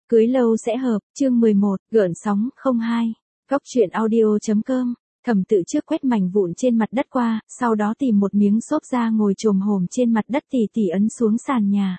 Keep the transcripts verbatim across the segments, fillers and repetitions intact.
Cưới lâu sẽ hợp, chương mười một, gợn sóng, không hai. Góc truyện audio.com. Thẩm Tự Trước quét mảnh vụn trên mặt đất qua, sau đó tìm một miếng xốp ra ngồi chồm hổm trên mặt đất tỉ tỉ ấn xuống sàn nhà.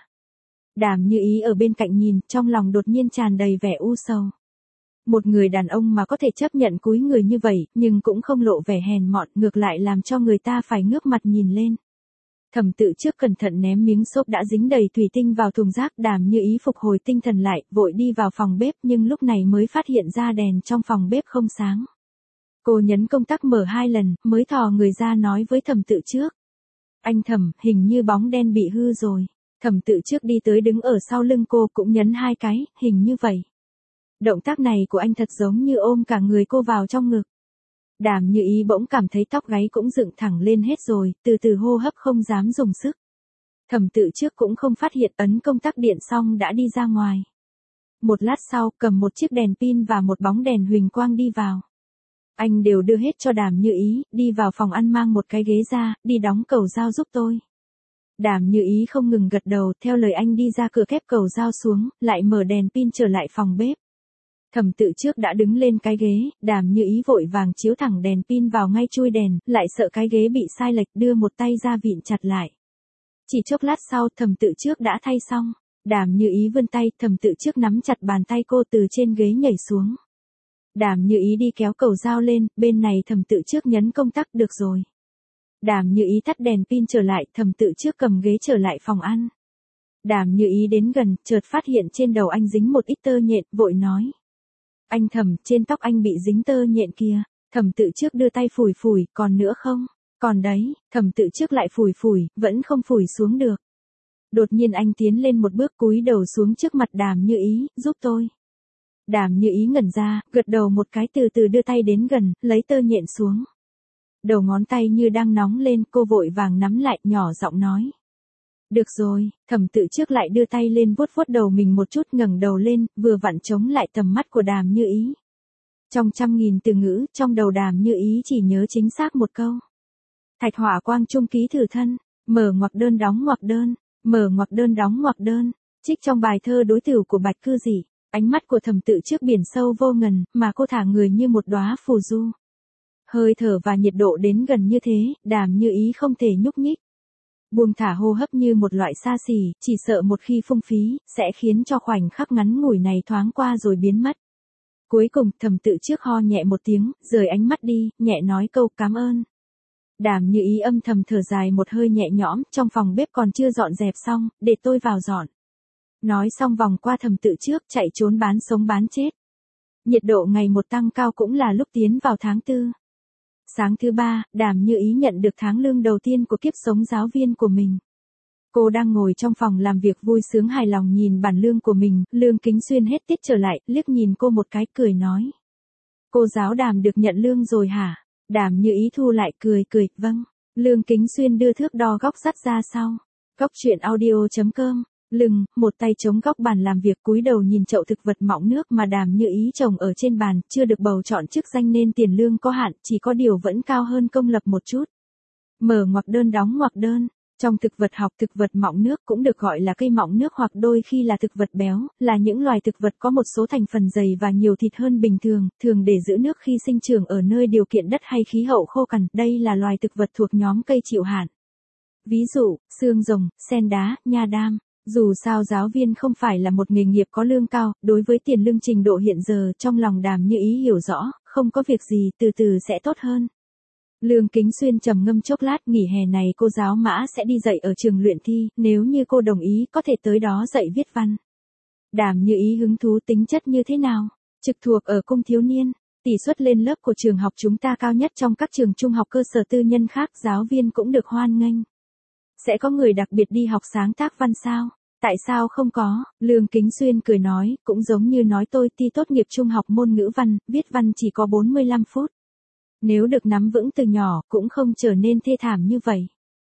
Đàm Như Ý ở bên cạnh nhìn, trong lòng đột nhiên tràn đầy vẻ u sầu. Một người đàn ông mà có thể chấp nhận cúi người như vậy, nhưng cũng không lộ vẻ hèn mọn, ngược lại làm cho người ta phải ngước mặt nhìn lên. Thẩm Tự Trước cẩn thận ném miếng xốp đã dính đầy thủy tinh vào thùng rác. Đàm Như Ý phục hồi tinh thần lại, vội đi vào phòng bếp, nhưng lúc này mới phát hiện ra đèn trong phòng bếp không sáng. Cô nhấn công tắc mở hai lần, mới thò người ra nói với Thẩm Tự Trước. Anh Thẩm, hình như bóng đen bị hư rồi. Thẩm Tự Trước đi tới đứng ở sau lưng cô, cũng nhấn hai cái, hình như vậy. Động tác này của anh thật giống như ôm cả người cô vào trong ngực. Đàm Như Ý bỗng cảm thấy tóc gáy cũng dựng thẳng lên hết rồi, từ từ hô hấp không dám dùng sức. Thẩm Tự Trước cũng không phát hiện ấn công tắc điện xong đã đi ra ngoài. Một lát sau, cầm một chiếc đèn pin và một bóng đèn huỳnh quang đi vào. Anh đều đưa hết cho Đàm Như Ý, đi vào phòng ăn mang một cái ghế ra, đi đóng cầu dao giúp tôi. Đàm Như Ý không ngừng gật đầu, theo lời anh đi ra cửa khép cầu dao xuống, lại mở đèn pin trở lại phòng bếp. Thẩm Tự Trước đã đứng lên cái ghế, Đàm Như Ý vội vàng chiếu thẳng đèn pin vào ngay chui đèn, lại sợ cái ghế bị sai lệch, đưa một tay ra vịn chặt lại. Chỉ chốc lát sau, Thẩm Tự Trước đã thay xong. Đàm Như Ý vươn tay, Thẩm Tự Trước nắm chặt bàn tay cô từ trên ghế nhảy xuống. Đàm Như Ý đi kéo cầu dao lên, bên này Thẩm Tự Trước nhấn công tắc, được rồi. Đàm Như Ý tắt đèn pin trở lại, Thẩm Tự Trước cầm ghế trở lại phòng ăn. Đàm Như Ý đến gần, chợt phát hiện trên đầu anh dính một ít tơ nhện, vội nói. Anh Thẩm, trên tóc anh bị dính tơ nhện kìa. Thẩm Tự Trước đưa tay phủi phủi, còn nữa không? Còn đấy. Thẩm Tự Trước lại phủi phủi, vẫn không phủi xuống được. Đột nhiên anh tiến lên một bước, cúi đầu xuống trước mặt Đàm Như Ý, giúp tôi. Đàm Như Ý ngẩn ra, gật đầu một cái, từ từ đưa tay đến gần, lấy tơ nhện xuống. Đầu ngón tay như đang nóng lên, cô vội vàng nắm lại, nhỏ giọng nói. Được rồi. Thẩm Tự Trước lại đưa tay lên vuốt vuốt đầu mình một chút, ngẩng đầu lên, vừa vặn chống lại tầm mắt của Đàm Như Ý. Trong trăm nghìn từ ngữ, trong đầu Đàm Như Ý chỉ nhớ chính xác một câu. Thạch Hỏa Quang Trung ký thử thân, mở ngoặc đơn đóng ngoặc đơn, mở ngoặc đơn đóng ngoặc đơn, trích trong bài thơ đối tử của Bạch Cư Dị. Ánh mắt của Thẩm Tự Trước biển sâu vô ngần, mà cô thả người như một đóa phù du. Hơi thở và nhiệt độ đến gần như thế, Đàm Như Ý không thể nhúc nhích. Buông thả hô hấp như một loại xa xỉ, chỉ sợ một khi phung phí, sẽ khiến cho khoảnh khắc ngắn ngủi này thoáng qua rồi biến mất. Cuối cùng, Thẩm Tự Trước ho nhẹ một tiếng, rời ánh mắt đi, nhẹ nói câu cảm ơn. Đàm Như Ý âm thầm thở dài một hơi nhẹ nhõm, trong phòng bếp còn chưa dọn dẹp xong, để tôi vào dọn. Nói xong vòng qua Thẩm Tự Trước, chạy trốn bán sống bán chết. Nhiệt độ ngày một tăng cao cũng là lúc tiến vào tháng tư. Sáng thứ ba, Đàm Như Ý nhận được tháng lương đầu tiên của kiếp sống giáo viên của mình. Cô đang ngồi trong phòng làm việc vui sướng hài lòng nhìn bản lương của mình, Lương Kính Xuyên hết tiết trở lại, liếc nhìn cô một cái, cười nói. Cô giáo Đàm được nhận lương rồi hả? Đàm Như Ý thu lại cười cười, vâng. Lương Kính Xuyên đưa thước đo góc sắt ra sau. Góc truyện audio.com. Lưng, một tay chống góc bàn làm việc, cúi đầu nhìn chậu thực vật mọng nước mà Đàm Như Ý trồng ở trên bàn, chưa được bầu chọn chức danh nên tiền lương có hạn, chỉ có điều vẫn cao hơn công lập một chút. Mở ngoặc đơn đóng ngoặc đơn. Trong thực vật học, thực vật mọng nước cũng được gọi là cây mọng nước hoặc đôi khi là thực vật béo, là những loài thực vật có một số thành phần dày và nhiều thịt hơn bình thường, thường để giữ nước khi sinh trưởng ở nơi điều kiện đất hay khí hậu khô cằn. Đây là loài thực vật thuộc nhóm cây chịu hạn. Ví dụ, xương rồng, sen đá, nha đam. Dù sao giáo viên không phải là một nghề nghiệp có lương cao, đối với tiền lương trình độ hiện giờ, trong lòng Đàm Như Ý hiểu rõ, không có việc gì, từ từ sẽ tốt hơn. Lương Kính Xuyên trầm ngâm chốc lát, nghỉ hè này cô giáo Mã sẽ đi dạy ở trường luyện thi, nếu như cô đồng ý có thể tới đó dạy viết văn. Đàm Như Ý hứng thú, tính chất như thế nào? Trực thuộc ở cung thiếu niên, tỷ suất lên lớp của trường học chúng ta cao nhất trong các trường trung học cơ sở tư nhân khác, giáo viên cũng được hoan nghênh. Sẽ có người đặc biệt đi học sáng tác văn sao? Tại sao không có? Lương Kính Xuyên cười nói, cũng giống như nói tôi thi tốt nghiệp trung học môn ngữ văn, viết văn chỉ có bốn mươi lăm phút. Nếu được nắm vững từ nhỏ, cũng không trở nên thê thảm như vậy.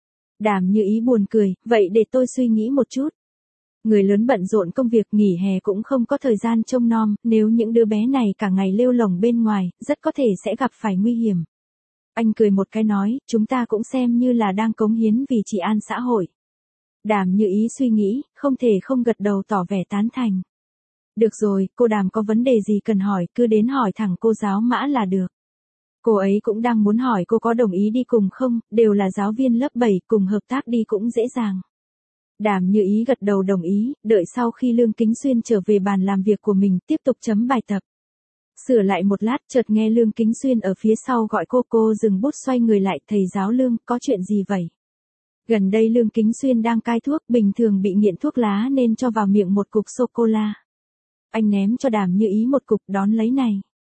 Đàm Như Ý buồn cười, vậy để tôi suy nghĩ một chút. Người lớn bận rộn công việc, nghỉ hè cũng không có thời gian trông nom, nếu những đứa bé này cả ngày lêu lổng bên ngoài, rất có thể sẽ gặp phải nguy hiểm. Anh cười một cái nói, chúng ta cũng xem như là đang cống hiến vì trị an xã hội. Đàm Như Ý suy nghĩ, không thể không gật đầu tỏ vẻ tán thành. Được rồi, cô Đàm có vấn đề gì cần hỏi, cứ đến hỏi thẳng cô giáo Mã là được. Cô ấy cũng đang muốn hỏi cô có đồng ý đi cùng không, đều là giáo viên lớp bảy, cùng hợp tác đi cũng dễ dàng. Đàm Như Ý gật đầu đồng ý, đợi sau khi Lương Kính Xuyên trở về bàn làm việc của mình, tiếp tục chấm bài tập. Sửa lại một lát, chợt nghe Lương Kính Xuyên ở phía sau gọi cô, cô dừng bút xoay người lại, thầy giáo Lương, có chuyện gì vậy? Gần đây Lương Kính Xuyên đang cai thuốc, bình thường bị nghiện thuốc lá nên cho vào miệng một cục sô-cô-la. Anh ném cho Đàm Như Ý một cục, đón lấy này.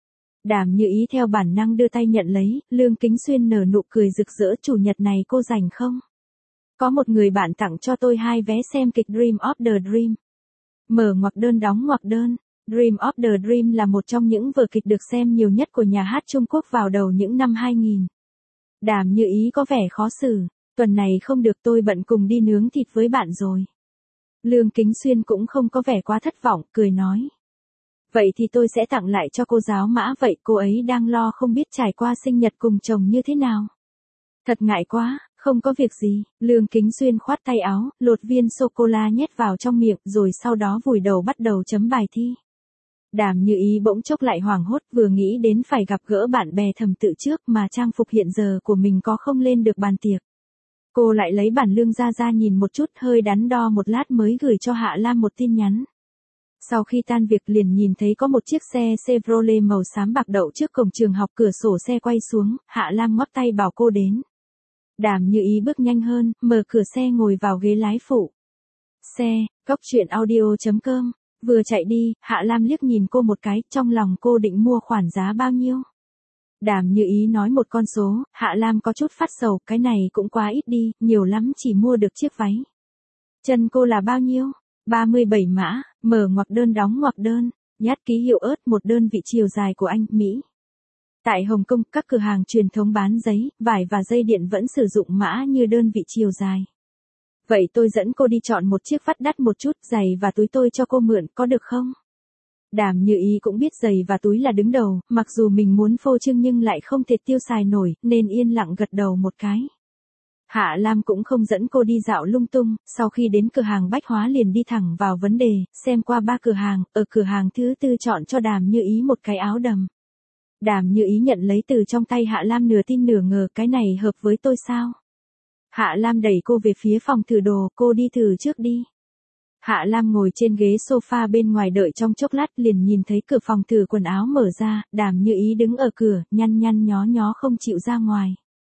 Đàm Như Ý theo bản năng đưa tay nhận lấy, Lương Kính Xuyên nở nụ cười rực rỡ, chủ nhật này cô rảnh không? Có một người bạn tặng cho tôi hai vé xem kịch Dream of the Dream. Mở ngoặc đơn đóng ngoặc đơn. Dream of the Dream là một trong những vở kịch được xem nhiều nhất của nhà hát Trung Quốc vào đầu những năm hai nghìn. Đàm Như Ý có vẻ khó xử. Tuần này không được, tôi bận cùng đi nướng thịt với bạn rồi. Lương Kính Xuyên cũng không có vẻ quá thất vọng, cười nói. Vậy thì tôi sẽ tặng lại cho cô giáo Mã, vậy cô ấy đang lo không biết trải qua sinh nhật cùng chồng như thế nào. Thật ngại quá, không có việc gì. Lương Kính Xuyên khoát tay áo, lột viên sô-cô-la nhét vào trong miệng rồi sau đó vùi đầu bắt đầu chấm bài thi. Đàm Như Ý bỗng chốc lại hoảng hốt, vừa nghĩ đến phải gặp gỡ bạn bè Thẩm Tự trước mà trang phục hiện giờ của mình có không lên được bàn tiệc. Cô lại lấy bản lương ra ra nhìn một chút, hơi đắn đo một lát mới gửi cho Hạ Lam một tin nhắn. Sau khi tan việc liền nhìn thấy có một chiếc xe Chevrolet màu xám bạc đậu trước cổng trường học, cửa sổ xe quay xuống, Hạ Lam ngoắc tay bảo cô đến. Đàm Như Ý bước nhanh hơn, mở cửa xe ngồi vào ghế lái phụ. Xe, cốc truyện audio chấm com. Vừa chạy đi, Hạ Lam liếc nhìn cô một cái, trong lòng cô định mua khoản giá bao nhiêu. Đàm Như Ý nói một con số, Hạ Lam có chút phát sầu, cái này cũng quá ít đi, nhiều lắm chỉ mua được chiếc váy. Chân cô là bao nhiêu? ba mươi bảy mã, mở ngoặc đơn đóng ngoặc đơn, nhát ký hiệu ớt, một đơn vị chiều dài của anh, Mỹ. Tại Hồng Kông, các cửa hàng truyền thống bán giấy, vải và dây điện vẫn sử dụng mã như đơn vị chiều dài. Vậy tôi dẫn cô đi chọn một chiếc vắt đắt một chút, giày và túi tôi cho cô mượn, có được không? Đàm Như Ý cũng biết giày và túi là đứng đầu, mặc dù mình muốn phô trương nhưng lại không thể tiêu xài nổi, nên yên lặng gật đầu một cái. Hạ Lam cũng không dẫn cô đi dạo lung tung, sau khi đến cửa hàng bách hóa liền đi thẳng vào vấn đề, xem qua ba cửa hàng, ở cửa hàng thứ tư chọn cho Đàm Như Ý một cái áo đầm. Đàm Như Ý nhận lấy từ trong tay Hạ Lam, nửa tin nửa ngờ, cái này hợp với tôi sao? Hạ Lam đẩy cô về phía phòng thử đồ, cô đi thử trước đi. Hạ Lam ngồi trên ghế sofa bên ngoài đợi trong chốc lát liền nhìn thấy cửa phòng thử quần áo mở ra, Đàm Như Ý đứng ở cửa, nhăn nhăn nhó nhó không chịu ra ngoài.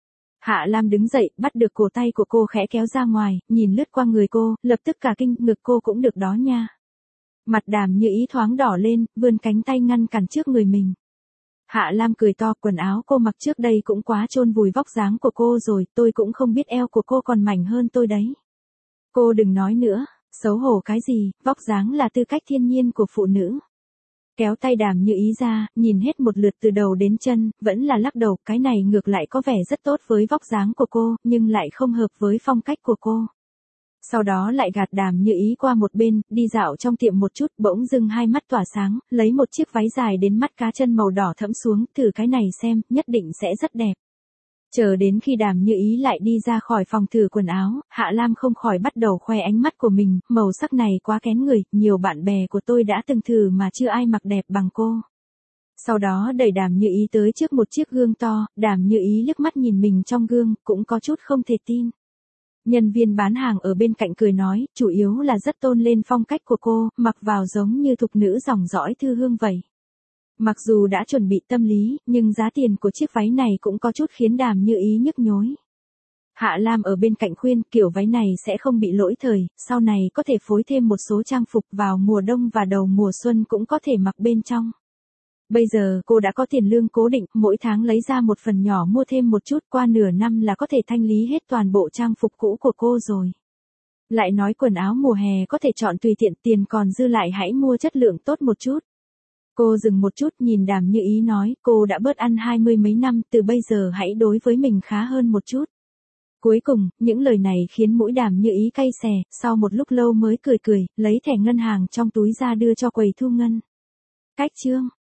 Hạ Lam đứng dậy, bắt được cổ tay của cô khẽ kéo ra ngoài, nhìn lướt qua người cô, lập tức cả kinh, ngực cô cũng được đó nha. Mặt Đàm Như Ý thoáng đỏ lên, vươn cánh tay ngăn cản trước người mình. Hạ Lam cười to, quần áo cô mặc trước đây cũng quá chôn vùi vóc dáng của cô rồi, tôi cũng không biết eo của cô còn mảnh hơn tôi đấy. Cô đừng nói nữa, xấu hổ cái gì, vóc dáng là tư cách thiên nhiên của phụ nữ. Kéo tay Đàm Như Ý ra, nhìn hết một lượt từ đầu đến chân, vẫn là lắc đầu, cái này ngược lại có vẻ rất tốt với vóc dáng của cô, nhưng lại không hợp với phong cách của cô. Sau đó lại gạt Đàm Như Ý qua một bên, đi dạo trong tiệm một chút, bỗng dưng hai mắt tỏa sáng, lấy một chiếc váy dài đến mắt cá chân màu đỏ thẫm xuống, thử cái này xem, nhất định sẽ rất đẹp. Chờ đến khi Đàm Như Ý lại đi ra khỏi phòng thử quần áo, Hạ Lam không khỏi bắt đầu khoe ánh mắt của mình, màu sắc này quá kén người, nhiều bạn bè của tôi đã từng thử mà chưa ai mặc đẹp bằng cô. Sau đó đẩy Đàm Như Ý tới trước một chiếc gương to, Đàm Như Ý liếc mắt nhìn mình trong gương, cũng có chút không thể tin. Nhân viên bán hàng ở bên cạnh cười nói, chủ yếu là rất tôn lên phong cách của cô, mặc vào giống như thục nữ dòng dõi thư hương vậy. Mặc dù đã chuẩn bị tâm lý, nhưng giá tiền của chiếc váy này cũng có chút khiến Đàm Như Ý nhức nhối. Hạ Lam ở bên cạnh khuyên, kiểu váy này sẽ không bị lỗi thời, sau này có thể phối thêm một số trang phục vào mùa đông và đầu mùa xuân cũng có thể mặc bên trong. Bây giờ cô đã có tiền lương cố định, mỗi tháng lấy ra một phần nhỏ mua thêm một chút, qua nửa năm là có thể thanh lý hết toàn bộ trang phục cũ của cô rồi. Lại nói quần áo mùa hè có thể chọn tùy tiện, tiền còn dư lại hãy mua chất lượng tốt một chút. Cô dừng một chút nhìn Đàm Như Ý nói, cô đã bớt ăn hai mươi mấy năm, từ bây giờ hãy đối với mình khá hơn một chút. Cuối cùng, những lời này khiến mũi Đàm Như Ý cay xè, sau một lúc lâu mới cười cười, lấy thẻ ngân hàng trong túi ra đưa cho quầy thu ngân. Cách chương